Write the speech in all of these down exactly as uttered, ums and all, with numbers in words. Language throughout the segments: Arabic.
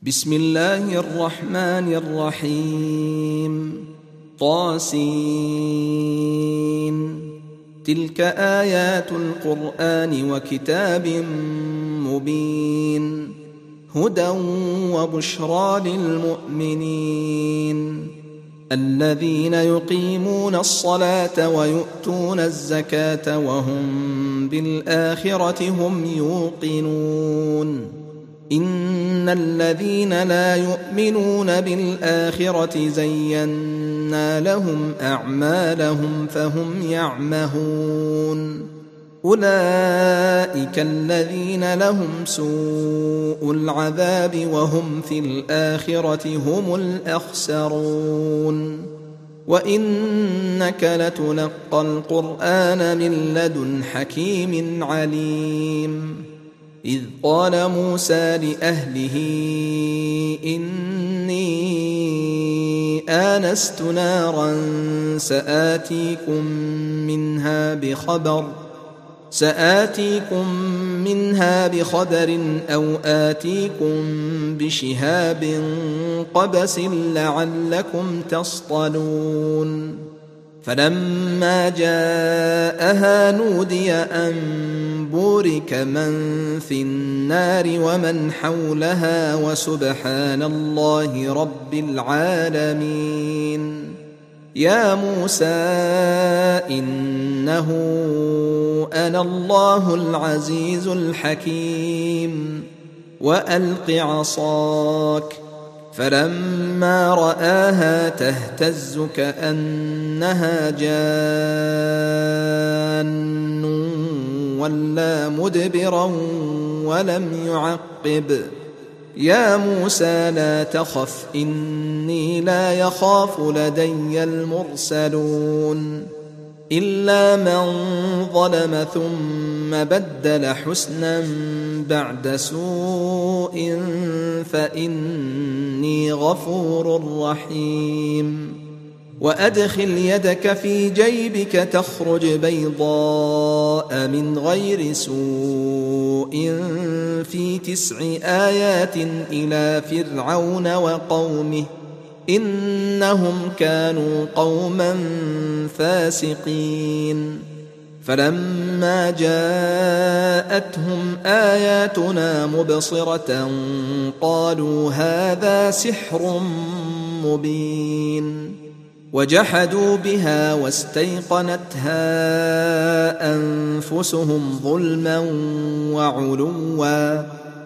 بسم الله الرحمن الرحيم. طاسين. تلك آيات القرآن وكتاب مبين، هدى وبشرى للمؤمنين الذين يقيمون الصلاة ويؤتون الزكاة وهم بالآخرة هم يوقنون. إن الذين لا يؤمنون بالآخرة زينا لهم أعمالهم فهم يعمهون. أولئك الذين لهم سوء العذاب وهم في الآخرة هم الأخسرون. وإنك لتلقى القرآن من لدن حكيم عليم. إذ قال موسى لأهله إني آنست نارا سآتيكم منها بخبر سآتيكم منها بخبر أو آتيكم بشهاب قبس لعلكم تصطلون. فلما جاءها نودي أن بورك من في النار ومن حولها وسبحان الله رب العالمين. يا موسى إنه أنا الله العزيز الحكيم وألق عصاك. فلما رآها تهتز كأنها جان ولا مدبرا ولم يعقب. يا موسى لا تخف إني لا يخاف لدي المرسلون. إلا من ظلم ثم بدل حسنا بعد سوء فإني غفور رحيم. وأدخل يدك في جيبك تخرج بيضاء من غير سوء في تسع آيات إلى فرعون وقومه إنهم كانوا قوما فاسقين. فلما جاءتهم آياتنا مبصرة قالوا هذا سحر مبين. وجحدوا بها واستيقنتها أنفسهم ظلما وعلوا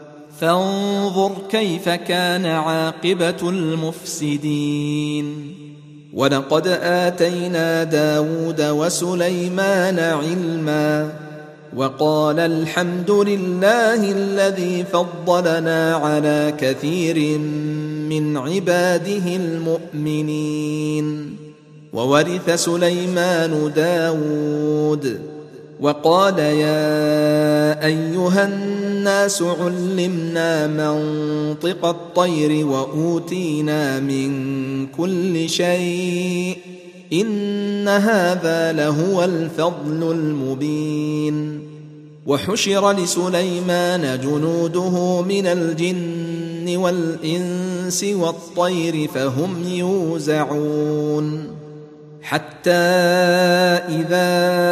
فانظر كيف كان عاقبة المفسدين. ولقد آتينا داود وسليمان علما وقال الحمد لله الذي فضلنا على كثير من عباده المؤمنين. وورث سليمان داود وقال يا أيها الناس علمنا منطق الطير وأوتينا من كل شيء إن هذا لهو الفضل المبين. وحشر لسليمان جنوده من الجن والإنس والطير فهم يوزعون. حتى إذا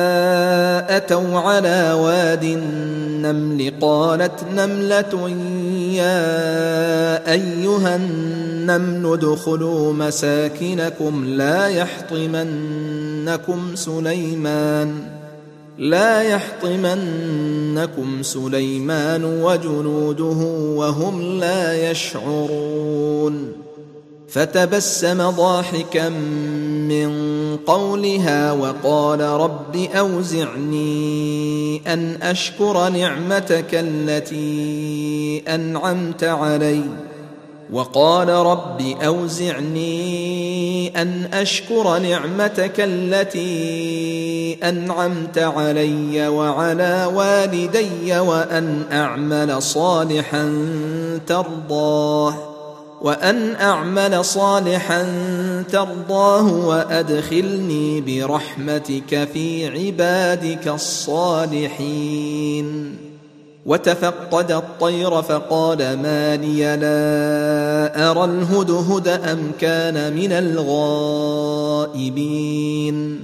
أتوا على واد النمل قالت نملة يا أيها النمل ادخلوا مساكنكم لا يحطمنكم سليمان لا يحطمنكم سليمان وجنوده وهم لا يشعرون. فتبسم ضاحكا من قولها وقال رب أوزعني أن أشكر نعمتك التي أنعمت علي وقال رب أوزعني أن أشكر نعمتك التي أنعمت علي وعلى والدي وأن أعمل صالحا ترضاه وأن أعمل صالحا ترضاه وأدخلني برحمتك في عبادك الصالحين. وتفقد الطير فقال ما لي لا أرى الهدهد أم كان من الغائبين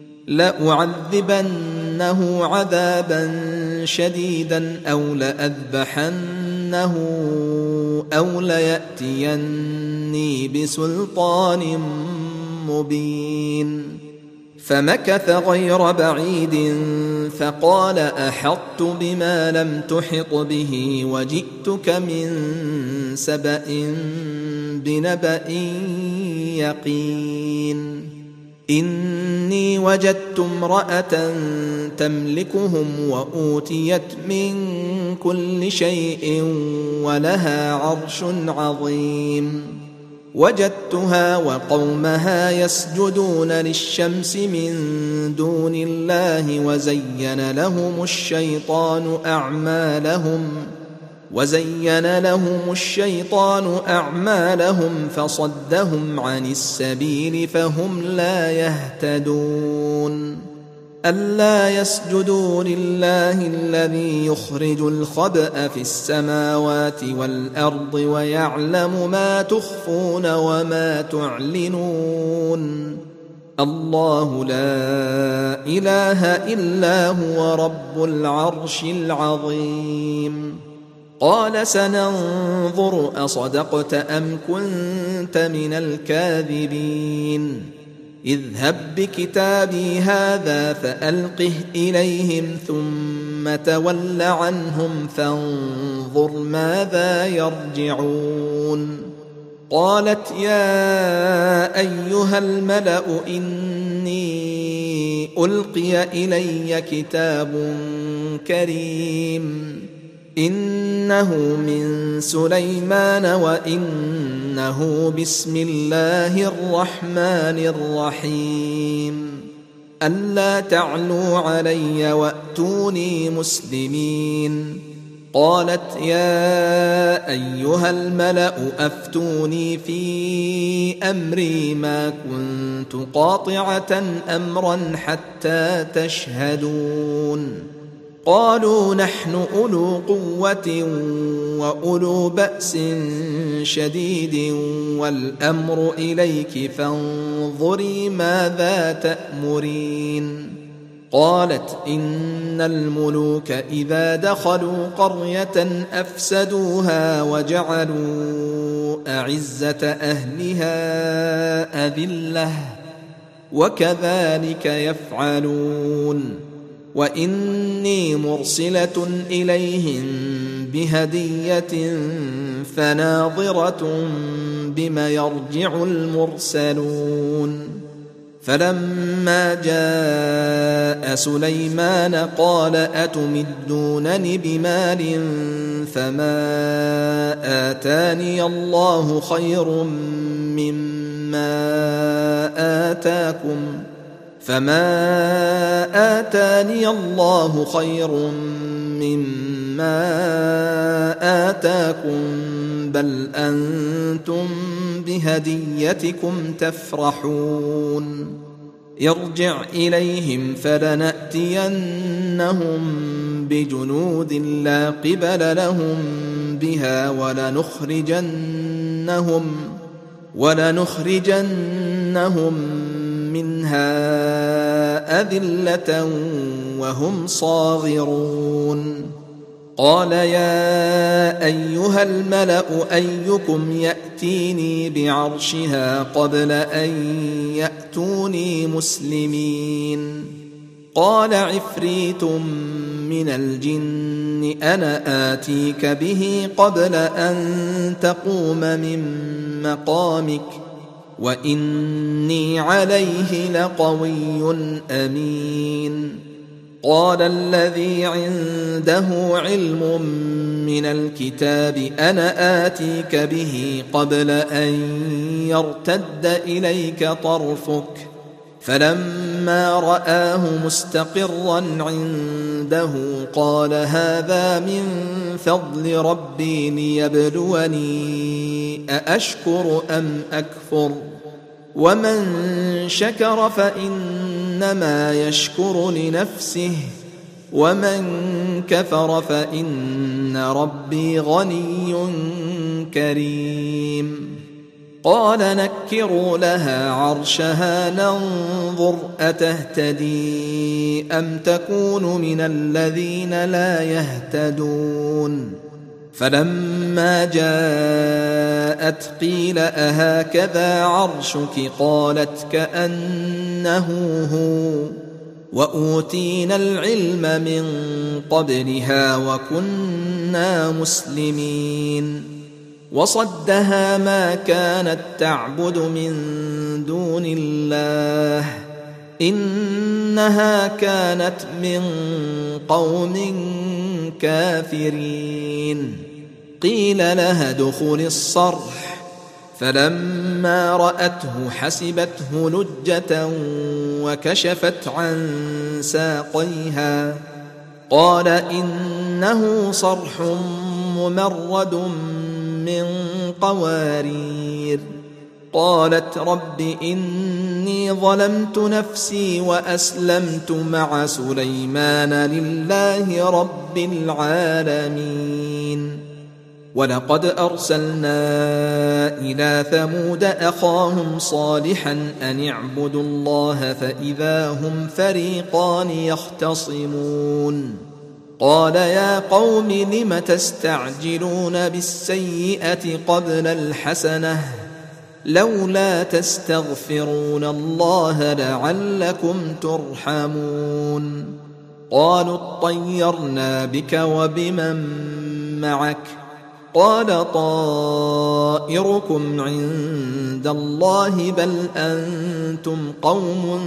لأعذبنه عذابا شديدا أو لأذبحنه أو ليأتيني بسلطان مبين فمكث غير بعيد فقال أحطت بما لم تحط به وجئتك من سبأ بنبأ يقين إني وجدت امرأة تملكهم وأوتيت من كل شيء ولها عرش عظيم وجدتها وقومها يسجدون للشمس من دون الله وزين لهم الشيطان أعمالهم وزين لهم الشيطان أعمالهم فصدهم عن السبيل فهم لا يهتدون ألا يسجدوا لله الذي يخرج الخبأ في السماوات والأرض ويعلم ما تخفون وما تعلنون الله لا إله إلا هو رب العرش العظيم قال سننظر أصدقت أم كنت من الكاذبين اذهب بكتابي هذا فألقه إليهم ثم تول عنهم فانظر ماذا يرجعون قالت يا أيها الملأ إني ألقي إلي كتاب كريم إنه من سليمان وإنه بسم الله الرحمن الرحيم ألا تعلوا علي وأتوني مسلمين قالت يا أيها الملأ أفتوني في أمري ما كنت قاطعة أمرا حتى تشهدون قالوا نحن أولو قوة وأولو بأس شديد والأمر إليك فانظري ماذا تأمرين قالت إن الملوك إذا دخلوا قرية أفسدوها وجعلوا أعزة أهلها أذلة وكذلك يفعلون وإني مرسلة إليهم بهدية فناظرة بما يرجع المرسلون فلما جاء سليمان قال أتمدونني بمال فما آتاني الله خير مما آتاكم فما آتاني الله خير مما آتاكم بل أنتم بهديتكم تفرحون يرجع إليهم فلنأتينهم بجنود لا قبل لهم بها ولنخرجنهم ولنخرجنهم منها أذلة وهم صاغرون قال يا أيها الملأ أيكم يأتيني بعرشها قبل أن يأتوني مسلمين قال عفريت من الجن أنا آتيك به قبل أن تقوم من مقامك وإني عليه لقوي أمين قال الذي عنده علم من الكتاب أنا آتيك به قبل أن يرتد إليك طرفك فلما رآه مستقرا عنده قال هذا من فضل ربي ليبلوني أأشكر أم أكفر ومن شكر فإنما يشكر لنفسه ومن كفر فإن ربي غني كريم قال نكروا لها عرشها ننظر أتهتدي أم تكون من الذين لا يهتدون فلما جاءت قيل أهكذا عرشك قالت كأنه هو وأوتينا العلم من قبلها وكنا مسلمين وصدها ما كانت تعبد من دون الله إنها كانت من قوم كافرين قيل لها ادخل الصرح فلما رأته حسبته لجة وكشفت عن ساقيها قال إنه صرح ممرد من قوارير قالت رب إني ظلمت نفسي وأسلمت مع سليمان لله رب العالمين ولقد أرسلنا إلى ثمود أخاهم صالحا أن اعبدوا الله فإذا هم فريقان يختصمون قال يا قوم لم تستعجلون بالسيئة قبل الحسنة لولا تستغفرون الله لعلكم ترحمون قالوا اطيرنا بك وبمن معك قال طائركم عند الله بل أنتم قوم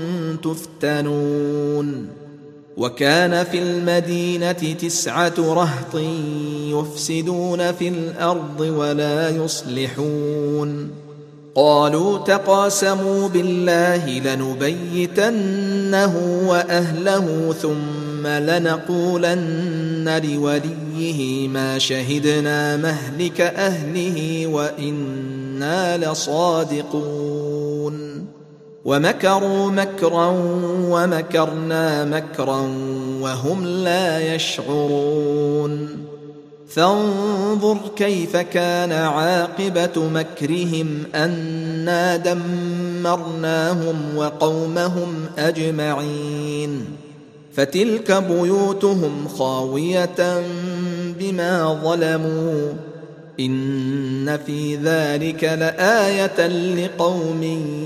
تفتنون وكان في المدينة تسعة رهط يفسدون في الأرض ولا يصلحون قالوا تقاسموا بالله لنبيتنه وأهله ثم لنقولن لوليه ما شهدنا مهلك أهله وإنا لصادقون ومكروا مكرا ومكرنا مكرا وهم لا يشعرون فانظر كيف كان عاقبة مكرهم أنا دمرناهم وقومهم أجمعين فتلك بيوتهم خاوية بما ظلموا إن في ذلك لآية لقوم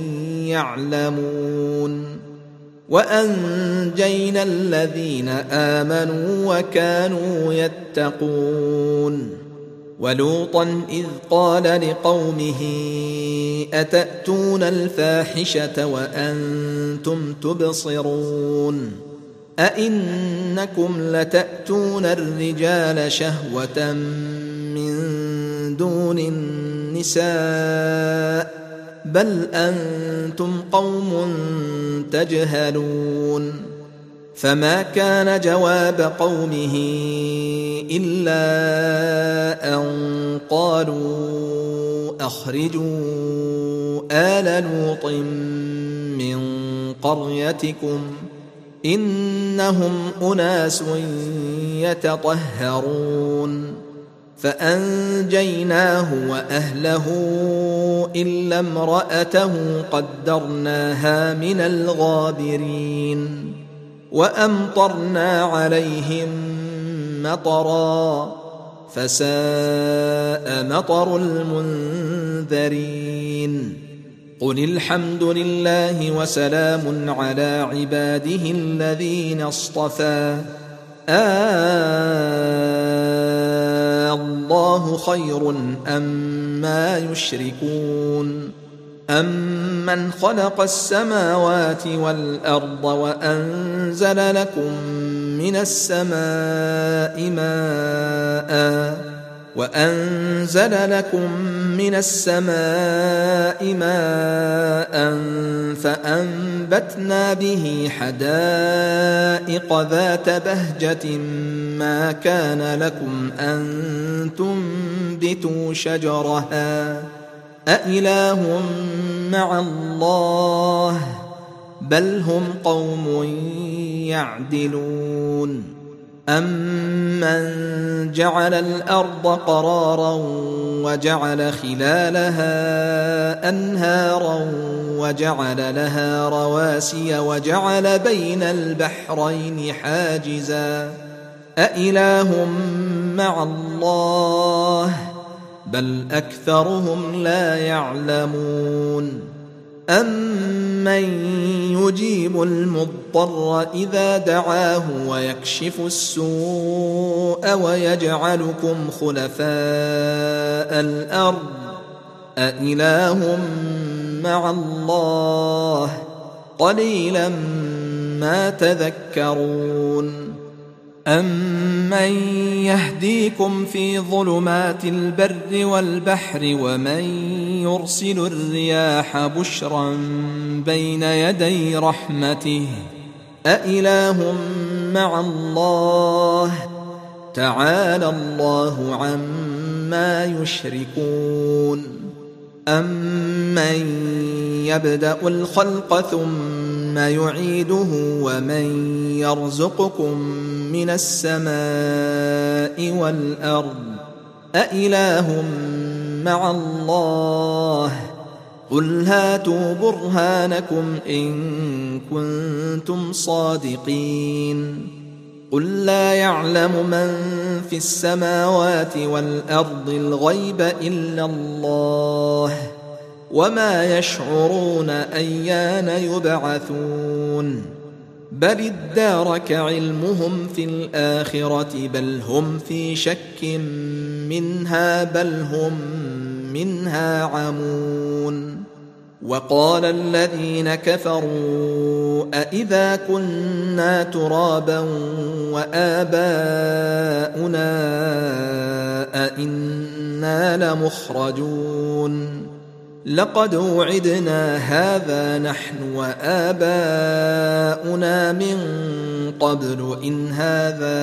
يعلمون وأنجينا الذين آمنوا وكانوا يتقون ولوطا إذ قال لقومه أتأتون الفاحشة وأنتم تبصرون أئنكم لتأتون الرجال شهوة من دون النساء بل أنتم قوم تجهلون فما كان جواب قومه إلا أن قالوا أخرجوا آل لوط من قريتكم إنهم أناس يتطهرون فأنجيناه وأهله إلا امرأته قدرناها من الغابرين وأمطرنا عليهم مطرا فساء مطر المنذرين قل الحمد لله وسلام على عباده الذين اصطفى آه الله خير أما يشركون أمن خلق السماوات والأرض وأنزل لكم من السماء ماء وأنزل لكم من السماء ماء فأنبتنا به حدائق ذات بهجة ما كان لكم أن تنبتوا شجرها أإله مع الله بل هم قوم يعدلون أمن جعل الأرض قرارا وجعل خلالها أنهارا وجعل لها رواسي وجعل بين البحرين حاجزا أإله مع الله بل أكثرهم لا يعلمون أمن يجيب المضطر إذا دعاه ويكشف السوء ويجعلكم خلفاء الأرض أإله مع الله قليلا ما تذكرون أمن يهديكم في ظلمات البر والبحر ومن يرسل الرياح بشرا بين يدي رحمته أإله مع الله تعالى الله عما يشركون أمن يبدأ الخلق ثم يعيده ومن يرزقكم من السماء والأرض أإله مع الله قل هاتوا برهانكم إن كنتم صادقين قل لا يعلم من في السماوات والأرض الغيب إلا الله وما يشعرون أيان يبعثون بل ادارك علمهم في الآخرة بل هم في شك منها بل هم منها عمون وقال الذين كفروا أإذا كنا ترابا وآباؤنا أإنا لمخرجون لقد وعدنا هذا نحن وآباؤنا من قبل إن هذا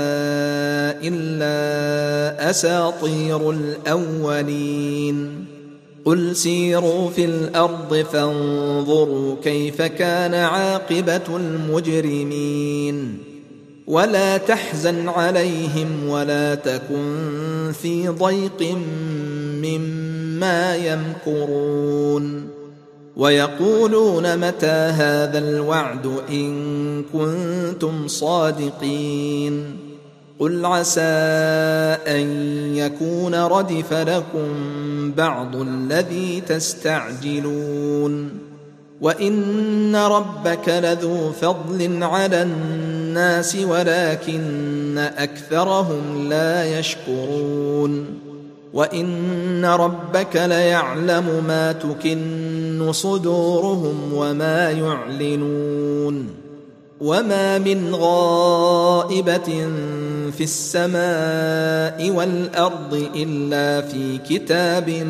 إلا أساطير الأولين قل سيروا في الأرض فانظروا كيف كان عاقبة المجرمين ولا تحزن عليهم ولا تكن في ضيق مما يمكرون ويقولون متى هذا الوعد إن كنتم صادقين قل عسى أن يكون ردف لكم بعض الذي تستعجلون وإن ربك لذو فضل على الناس ولكن أكثرهم لا يشكرون وإن ربك ليعلم ما تكن صدورهم وما يعلنون وما من غائبة في السماء والأرض إلا في كتاب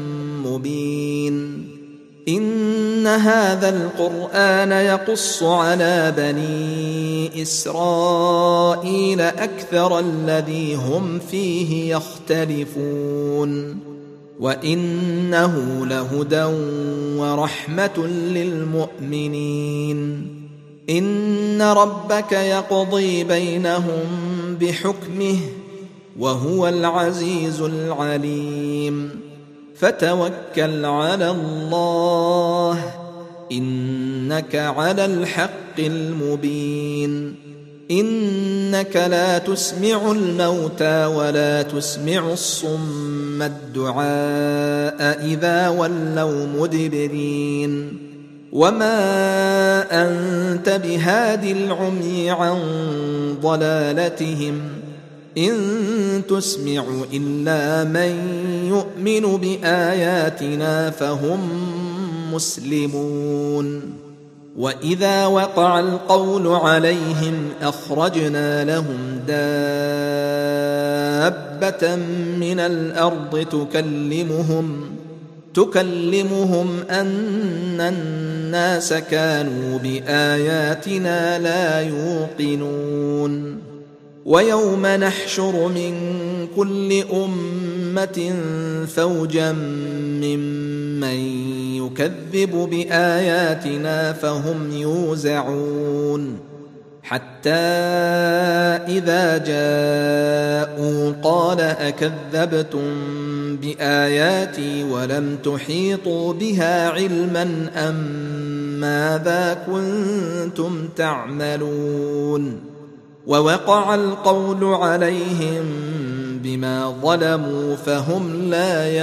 مبين إن هذا القرآن يقص على بني إسرائيل أكثر الذي هم فيه يختلفون وإنه لهدى ورحمة للمؤمنين إن ربك يقضي بينهم بحكمه وهو العزيز العليم فتوكل على الله إنك على الحق المبين إنك لا تسمع الموتى ولا تسمع الصم الدعاء إذا ولوا مدبرين وما أنت بهادي العمي عن ضلالتهم إن تسمع إلا من يؤمن بآياتنا فهم مسلمون وإذا وقع القول عليهم أخرجنا لهم دابة من الأرض تكلمهم تكلمهم أن الناس كانوا بآياتنا لا يوقنون ويوم نحشر من كل أمة أمة فوجا ممن يكذب بآياتنا فهم يوزعون حتى إذا جاءوا قال أكذبتم بآياتي ولم تحيطوا بها علما أم ماذا كنتم تعملون ووقع القول عليهم بما ظلموا فهم لا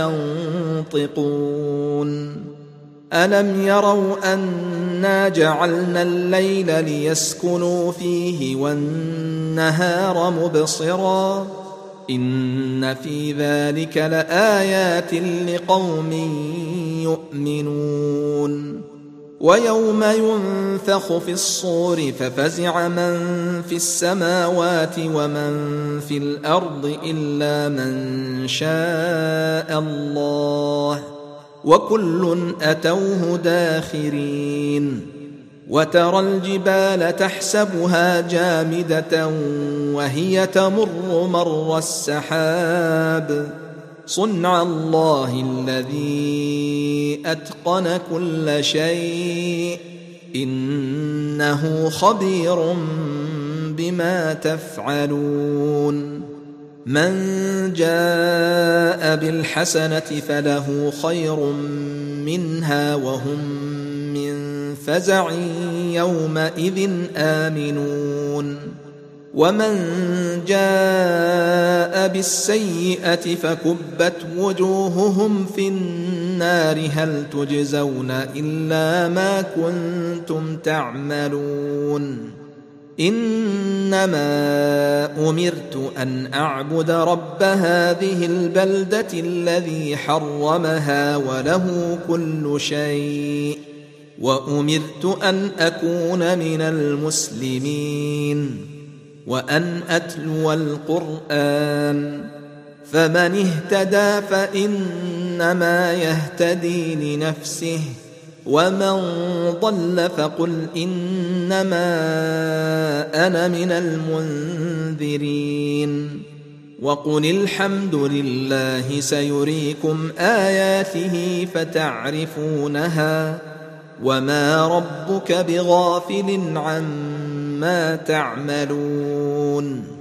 ينطقون ألم يروا أنا جعلنا الليل ليسكنوا فيه والنهار مبصرا إن في ذلك لآيات لقوم يؤمنون ويوم ينفخ في الصور ففزع من في السماوات ومن في الأرض إلا من شاء الله وكل أتوه داخرين وترى الجبال تحسبها جامدة وهي تمر مر السحاب صنع الله الذي أتقن كل شيء إنه خبير بما تفعلون من جاء بالحسنة فله خير منها وهم من فزع يومئذ آمنون ومن جاء بالسيئة فكبت وجوههم في النار هل تجزون إلا ما كنتم تعملون إنما أمرت أن أعبد رب هذه البلدة الذي حرمها وله كل شيء وأمرت أن أكون من المسلمين وأن أتلو القرآن فمن اهتدى فإنما يهتدي لنفسه ومن ضل فقل إنما أنا من المنذرين وقل الحمد لله سيريكم آياته فتعرفونها وما ربك بغافل عما تعملون